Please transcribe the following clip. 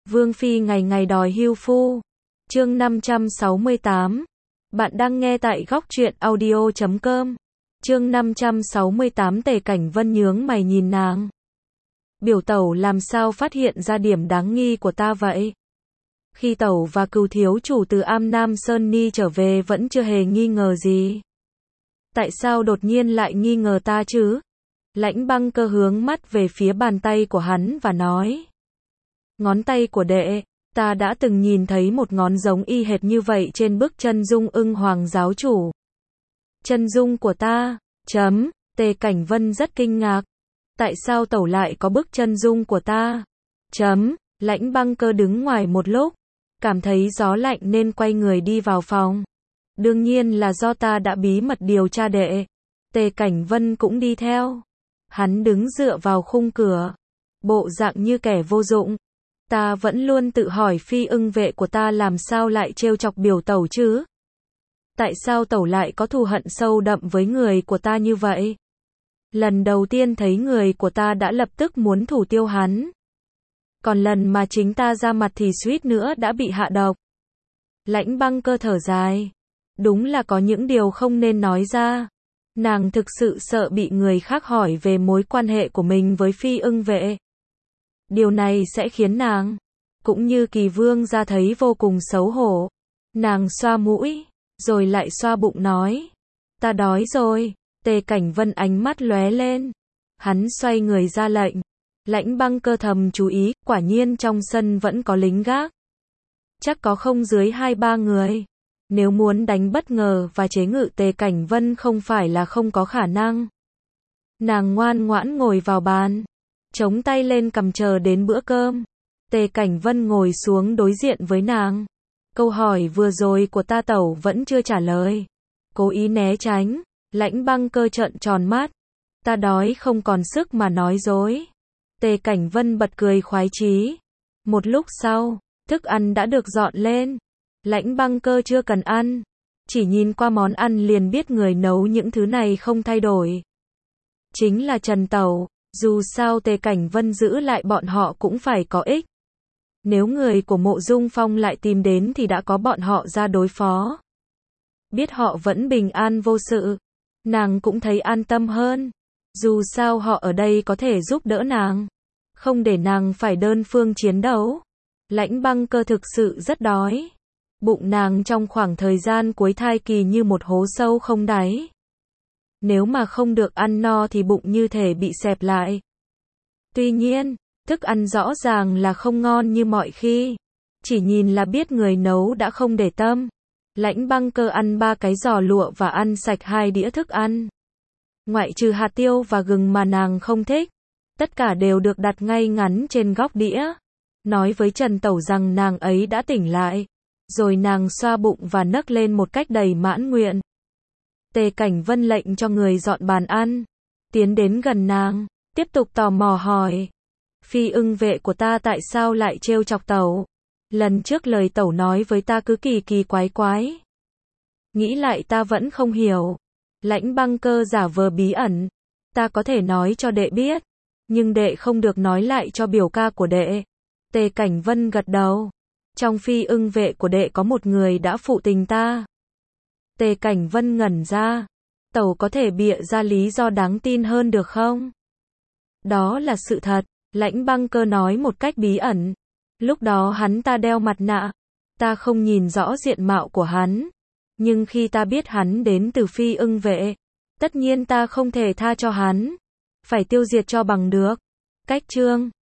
Vương Phi ngày ngày đòi hưu phu. Chương 568. Bạn đang nghe tại góc truyện audio.com. Chương 568. Tề Cảnh Vân nhướng mày nhìn nàng. Biểu tẩu làm sao phát hiện ra điểm đáng nghi của ta vậy? Khi tẩu và Cừu thiếu chủ từ Am Nam Sơn Ni trở về vẫn chưa hề nghi ngờ gì. Tại sao đột nhiên lại nghi ngờ ta chứ? Lãnh Băng Cơ hướng mắt về phía bàn tay của hắn và nói. Ngón tay của đệ, ta đã từng nhìn thấy một ngón giống y hệt như vậy trên bức chân dung Ưng Hoàng giáo chủ. Chân dung của ta, Tề Cảnh Vân rất kinh ngạc. Tại sao tẩu lại có bức chân dung của ta? Lãnh Băng Cơ đứng ngoài một lúc, cảm thấy gió lạnh nên quay người đi vào phòng. Đương nhiên là do ta đã bí mật điều tra đệ. Tề Cảnh Vân cũng đi theo. Hắn đứng dựa vào khung cửa, bộ dạng như kẻ vô dụng. Ta vẫn luôn tự hỏi Phi Ưng vệ của ta làm sao lại trêu chọc biểu tẩu chứ? Tại sao tẩu lại có thù hận sâu đậm với người của ta như vậy? Lần đầu tiên thấy người của ta đã lập tức muốn thủ tiêu hắn. Còn lần mà chính ta ra mặt thì suýt nữa đã bị hạ độc. Lãnh Băng Cơ thở dài. Đúng là có những điều không nên nói ra. Nàng thực sự sợ bị người khác hỏi về mối quan hệ của mình với Phi Ưng vệ. Điều này sẽ khiến nàng, cũng như Kỳ Vương gia thấy vô cùng xấu hổ. Nàng xoa mũi, rồi lại xoa bụng nói. Ta đói rồi. Tề Cảnh Vân ánh mắt lóe lên. Hắn xoay người ra lệnh. Lãnh Băng Cơ thầm chú ý, quả nhiên trong sân vẫn có lính gác. Chắc có không dưới 2-3 người. Nếu muốn đánh bất ngờ và chế ngự Tề Cảnh Vân không phải là không có khả năng. Nàng ngoan ngoãn ngồi vào bàn, chống tay lên cầm chờ đến bữa cơm. Tề Cảnh Vân ngồi xuống đối diện với nàng. Câu hỏi vừa rồi của ta tẩu vẫn chưa trả lời. Cố ý né tránh. Lãnh Băng Cơ trợn tròn mắt. Ta đói không còn sức mà nói dối. Tề Cảnh Vân bật cười khoái chí. Một lúc sau, thức ăn đã được dọn lên. Lãnh Băng Cơ chưa cần ăn. Chỉ nhìn qua món ăn liền biết người nấu những thứ này không thay đổi. Chính là Trần Tẩu. Dù sao Tề Cảnh Vân giữ lại bọn họ cũng phải có ích. Nếu người của Mộ Dung Phong lại tìm đến thì đã có bọn họ ra đối phó. Biết họ vẫn bình an vô sự, nàng cũng thấy an tâm hơn. Dù sao họ ở đây có thể giúp đỡ nàng, không để nàng phải đơn phương chiến đấu. Lãnh Băng Cơ thực sự rất đói. Bụng nàng trong khoảng thời gian cuối thai kỳ như một hố sâu không đáy. Nếu mà không được ăn no thì bụng như thể bị xẹp lại. Tuy nhiên, thức ăn rõ ràng là không ngon như mọi khi. Chỉ nhìn là biết người nấu đã không để tâm. Lãnh Băng Cơ ăn 3 cái giò lụa và ăn sạch 2 đĩa thức ăn. Ngoại trừ hạt tiêu và gừng mà nàng không thích, tất cả đều được đặt ngay ngắn trên góc đĩa. Nói với Trần Tẩu rằng nàng ấy đã tỉnh lại. Rồi nàng xoa bụng và nấc lên một cách đầy mãn nguyện. Tề Cảnh Vân lệnh cho người dọn bàn ăn. Tiến đến gần nàng, tiếp tục tò mò hỏi. Phi Ưng vệ của ta tại sao lại trêu chọc tẩu? Lần trước lời tẩu nói với ta cứ kỳ kỳ quái quái. Nghĩ lại ta vẫn không hiểu. Lãnh Băng Cơ giả vờ bí ẩn. Ta có thể nói cho đệ biết. Nhưng đệ không được nói lại cho biểu ca của đệ. Tề Cảnh Vân gật đầu. Trong Phi Ưng vệ của đệ có một người đã phụ tình ta. Tề Cảnh Vân ngẩn ra. Tẩu có thể bịa ra lý do đáng tin hơn được không? Đó là sự thật. Lãnh Băng Cơ nói một cách bí ẩn. Lúc đó hắn ta đeo mặt nạ. Ta không nhìn rõ diện mạo của hắn. Nhưng khi ta biết hắn đến từ Phi Ưng vệ, tất nhiên ta không thể tha cho hắn. Phải tiêu diệt cho bằng được. Cách chương